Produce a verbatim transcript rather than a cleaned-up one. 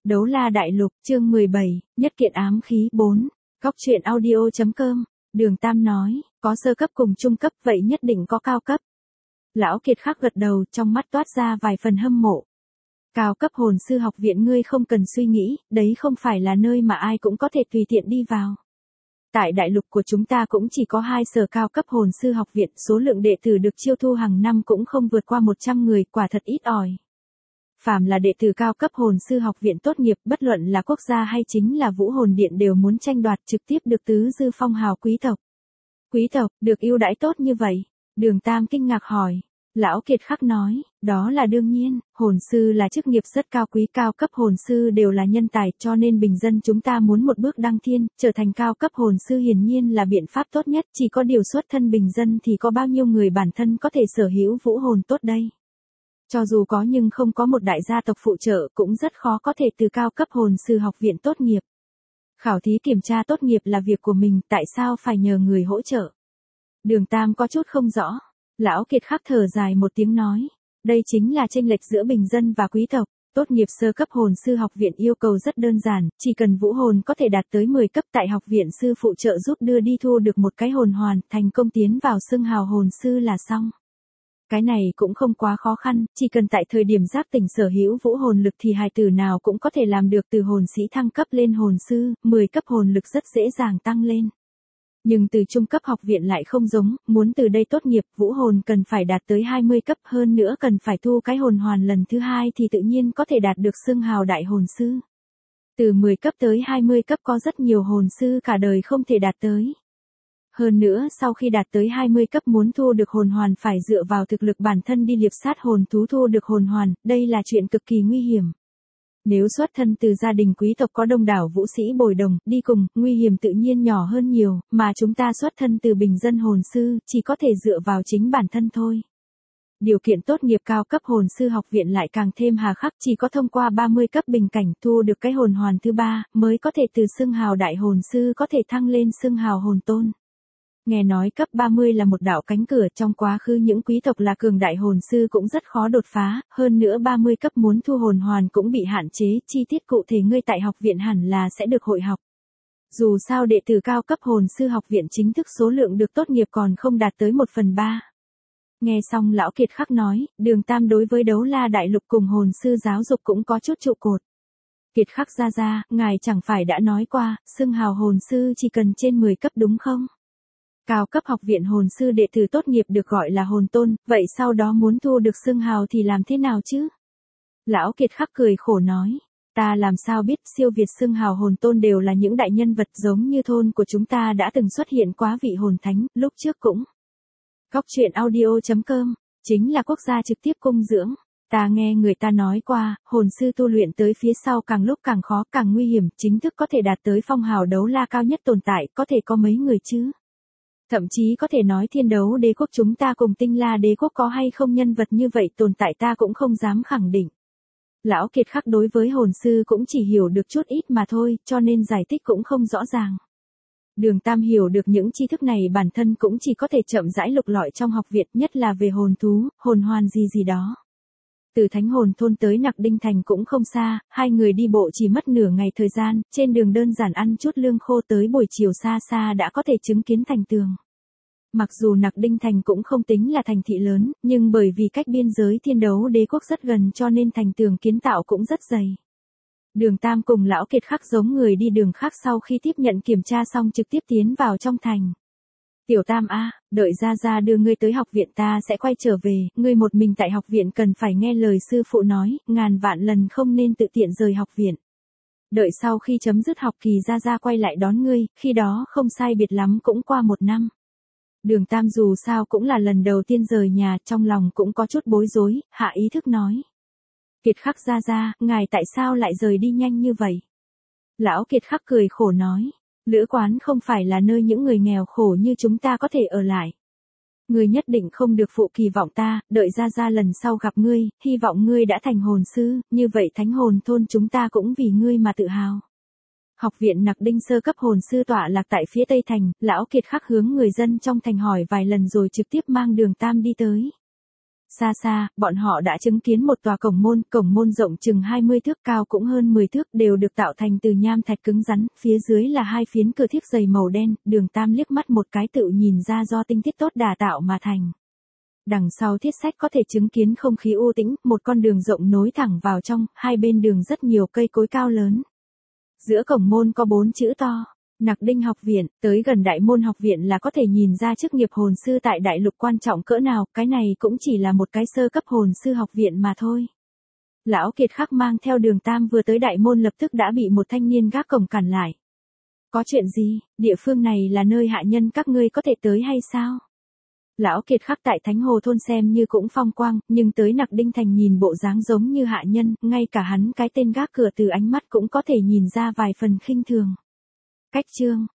Đấu la đại lục, chương mười bảy, nhất kiện ám khí bốn. Góc truyện audio chấm com, Đường Tam nói, có sơ cấp cùng trung cấp vậy nhất định có cao cấp. Lão Kiệt Khắc gật đầu, trong mắt toát ra vài phần hâm mộ. Cao cấp hồn sư học viện ngươi không cần suy nghĩ, đấy không phải là nơi mà ai cũng có thể tùy tiện đi vào. Tại đại lục của chúng ta cũng chỉ có hai sở cao cấp hồn sư học viện, số lượng đệ tử được chiêu thu hàng năm cũng không vượt qua một trăm người, quả thật ít ỏi. Phàm là đệ tử cao cấp hồn sư học viện tốt nghiệp, bất luận là quốc gia hay chính là Vũ Hồn Điện đều muốn tranh đoạt, trực tiếp được tứ dư phong hào quý tộc. Quý tộc, được ưu đãi tốt như vậy? Đường Tam kinh ngạc hỏi. Lão Kiệt Khắc nói, đó là đương nhiên, hồn sư là chức nghiệp rất cao quý, cao cấp hồn sư đều là nhân tài, cho nên bình dân chúng ta muốn một bước đăng thiên, trở thành cao cấp hồn sư hiển nhiên là biện pháp tốt nhất, chỉ có điều xuất thân bình dân thì có bao nhiêu người bản thân có thể sở hữu vũ hồn tốt đây. Cho dù có nhưng không có một đại gia tộc phụ trợ cũng rất khó có thể từ cao cấp hồn sư học viện tốt nghiệp. Khảo thí kiểm tra tốt nghiệp là việc của mình, tại sao phải nhờ người hỗ trợ? Đường Tam có chút không rõ. Lão Kiệt Khắc thở dài một tiếng nói, đây chính là chênh lệch giữa bình dân và quý tộc. Tốt nghiệp sơ cấp hồn sư học viện yêu cầu rất đơn giản, chỉ cần vũ hồn có thể đạt tới mười cấp, tại học viện sư phụ trợ giúp đưa đi thu được một cái hồn hoàn, thành công tiến vào xưng hào hồn sư là xong. Cái này cũng không quá khó khăn, chỉ cần tại thời điểm giác tỉnh sở hữu vũ hồn lực thì hài tử nào cũng có thể làm được, từ hồn sĩ thăng cấp lên hồn sư, mười cấp hồn lực rất dễ dàng tăng lên. Nhưng từ trung cấp học viện lại không giống, muốn từ đây tốt nghiệp, vũ hồn cần phải đạt tới hai mươi cấp, hơn nữa cần phải thu cái hồn hoàn lần thứ hai thì tự nhiên có thể đạt được xưng hào đại hồn sư. Từ mười cấp tới hai mươi cấp có rất nhiều hồn sư cả đời không thể đạt tới. Hơn nữa sau khi đạt tới hai mươi cấp muốn thu được hồn hoàn phải dựa vào thực lực bản thân đi liệp sát hồn thú thu được hồn hoàn, đây là chuyện cực kỳ nguy hiểm. Nếu xuất thân từ gia đình quý tộc có đông đảo vũ sĩ bồi đồng, đi cùng, nguy hiểm tự nhiên nhỏ hơn nhiều, mà chúng ta xuất thân từ bình dân hồn sư, chỉ có thể dựa vào chính bản thân thôi. Điều kiện tốt nghiệp cao cấp hồn sư học viện lại càng thêm hà khắc, chỉ có thông qua ba mươi cấp bình cảnh thu được cái hồn hoàn thứ ba, mới có thể từ xưng hào đại hồn sư có thể thăng lên xưng hào hồn tôn. Nghe nói cấp ba mươi là một đạo cánh cửa, trong quá khứ những quý tộc là cường đại hồn sư cũng rất khó đột phá, hơn nữa ba mươi cấp muốn thu hồn hoàn cũng bị hạn chế, chi tiết cụ thể ngươi tại học viện hẳn là sẽ được hội học. Dù sao đệ tử cao cấp hồn sư học viện chính thức số lượng được tốt nghiệp còn không đạt tới một phần ba. Nghe xong lão Kiệt Khắc nói, Đường Tam đối với đấu la đại lục cùng hồn sư giáo dục cũng có chút trụ cột. Kiệt Khắc gia gia, ngài chẳng phải đã nói qua, xưng hào hồn sư chỉ cần trên mười cấp đúng không? Cao cấp học viện hồn sư đệ tử tốt nghiệp được gọi là hồn tôn, vậy sau đó muốn thu được xưng hào thì làm thế nào chứ? Lão Kiệt Khắc cười khổ nói, ta làm sao biết, siêu việt xưng hào hồn tôn đều là những đại nhân vật giống như thôn của chúng ta đã từng xuất hiện quá vị hồn thánh, lúc trước cũng. Góc truyện audio chấm com, chính là quốc gia trực tiếp cung dưỡng. Ta nghe người ta nói qua, hồn sư tu luyện tới phía sau càng lúc càng khó, càng nguy hiểm, chính thức có thể đạt tới phong hào đấu la cao nhất tồn tại, có thể có mấy người chứ? Thậm chí có thể nói thiên đấu đế quốc chúng ta cùng tinh la đế quốc có hay không nhân vật như vậy tồn tại ta cũng không dám khẳng định. Lão Kiệt Khắc đối với hồn sư cũng chỉ hiểu được chút ít mà thôi, cho nên giải thích cũng không rõ ràng. Đường Tam hiểu được những tri thức này bản thân cũng chỉ có thể chậm rãi lục lọi trong học viện, nhất là về hồn thú, hồn hoàn gì gì đó. Từ Thánh Hồn Thôn tới Nặc Đinh Thành cũng không xa, hai người đi bộ chỉ mất nửa ngày thời gian, trên đường đơn giản ăn chút lương khô tới buổi chiều xa xa đã có thể chứng kiến thành tường. Mặc dù Nặc Đinh Thành cũng không tính là thành thị lớn, nhưng bởi vì cách biên giới thiên đấu đế quốc rất gần cho nên thành tường kiến tạo cũng rất dày. Đường Tam cùng lão Kiệt Khắc giống người đi đường khác sau khi tiếp nhận kiểm tra xong trực tiếp tiến vào trong thành. Tiểu Tam a, đợi gia gia đưa ngươi tới học viện ta sẽ quay trở về, ngươi một mình tại học viện cần phải nghe lời sư phụ nói, ngàn vạn lần không nên tự tiện rời học viện. Đợi sau khi chấm dứt học kỳ gia gia quay lại đón ngươi, khi đó không sai biệt lắm cũng qua một năm. Đường Tam dù sao cũng là lần đầu tiên rời nhà, trong lòng cũng có chút bối rối, hạ ý thức nói. Kiệt Khắc gia gia, ngài tại sao lại rời đi nhanh như vậy? Lão Kiệt Khắc cười khổ nói. Lữ quán không phải là nơi những người nghèo khổ như chúng ta có thể ở lại. Ngươi nhất định không được phụ kỳ vọng ta, đợi ra ra lần sau gặp ngươi, hy vọng ngươi đã thành hồn sư, như vậy Thánh Hồn Thôn chúng ta cũng vì ngươi mà tự hào. Học viện Nặc Đinh sơ cấp hồn sư tọa lạc tại phía Tây Thành, lão Kiệt Khắc hướng người dân trong thành hỏi vài lần rồi trực tiếp mang Đường Tam đi tới. Xa xa, bọn họ đã chứng kiến một tòa cổng môn, cổng môn rộng chừng hai mươi thước, cao cũng hơn mười thước, đều được tạo thành từ nham thạch cứng rắn, phía dưới là hai phiến cửa thiếc dày màu đen, Đường Tam liếc mắt một cái tự nhìn ra do tinh thiết tốt đà tạo mà thành. Đằng sau thiết sách có thể chứng kiến không khí u tĩnh, một con đường rộng nối thẳng vào trong, hai bên đường rất nhiều cây cối cao lớn. Giữa cổng môn có bốn chữ to, Nặc Đinh học viện, tới gần đại môn học viện là có thể nhìn ra chức nghiệp hồn sư tại đại lục quan trọng cỡ nào, cái này cũng chỉ là một cái sơ cấp hồn sư học viện mà thôi. Lão Kiệt Khắc mang theo Đường Tam vừa tới đại môn lập tức đã bị một thanh niên gác cổng cản lại. Có chuyện gì, địa phương này là nơi hạ nhân các ngươi có thể tới hay sao? Lão Kiệt Khắc tại Thánh Hồ thôn xem như cũng phong quang, nhưng tới Nặc Đinh thành nhìn bộ dáng giống như hạ nhân, ngay cả hắn cái tên gác cửa từ ánh mắt cũng có thể nhìn ra vài phần khinh thường. Cách chương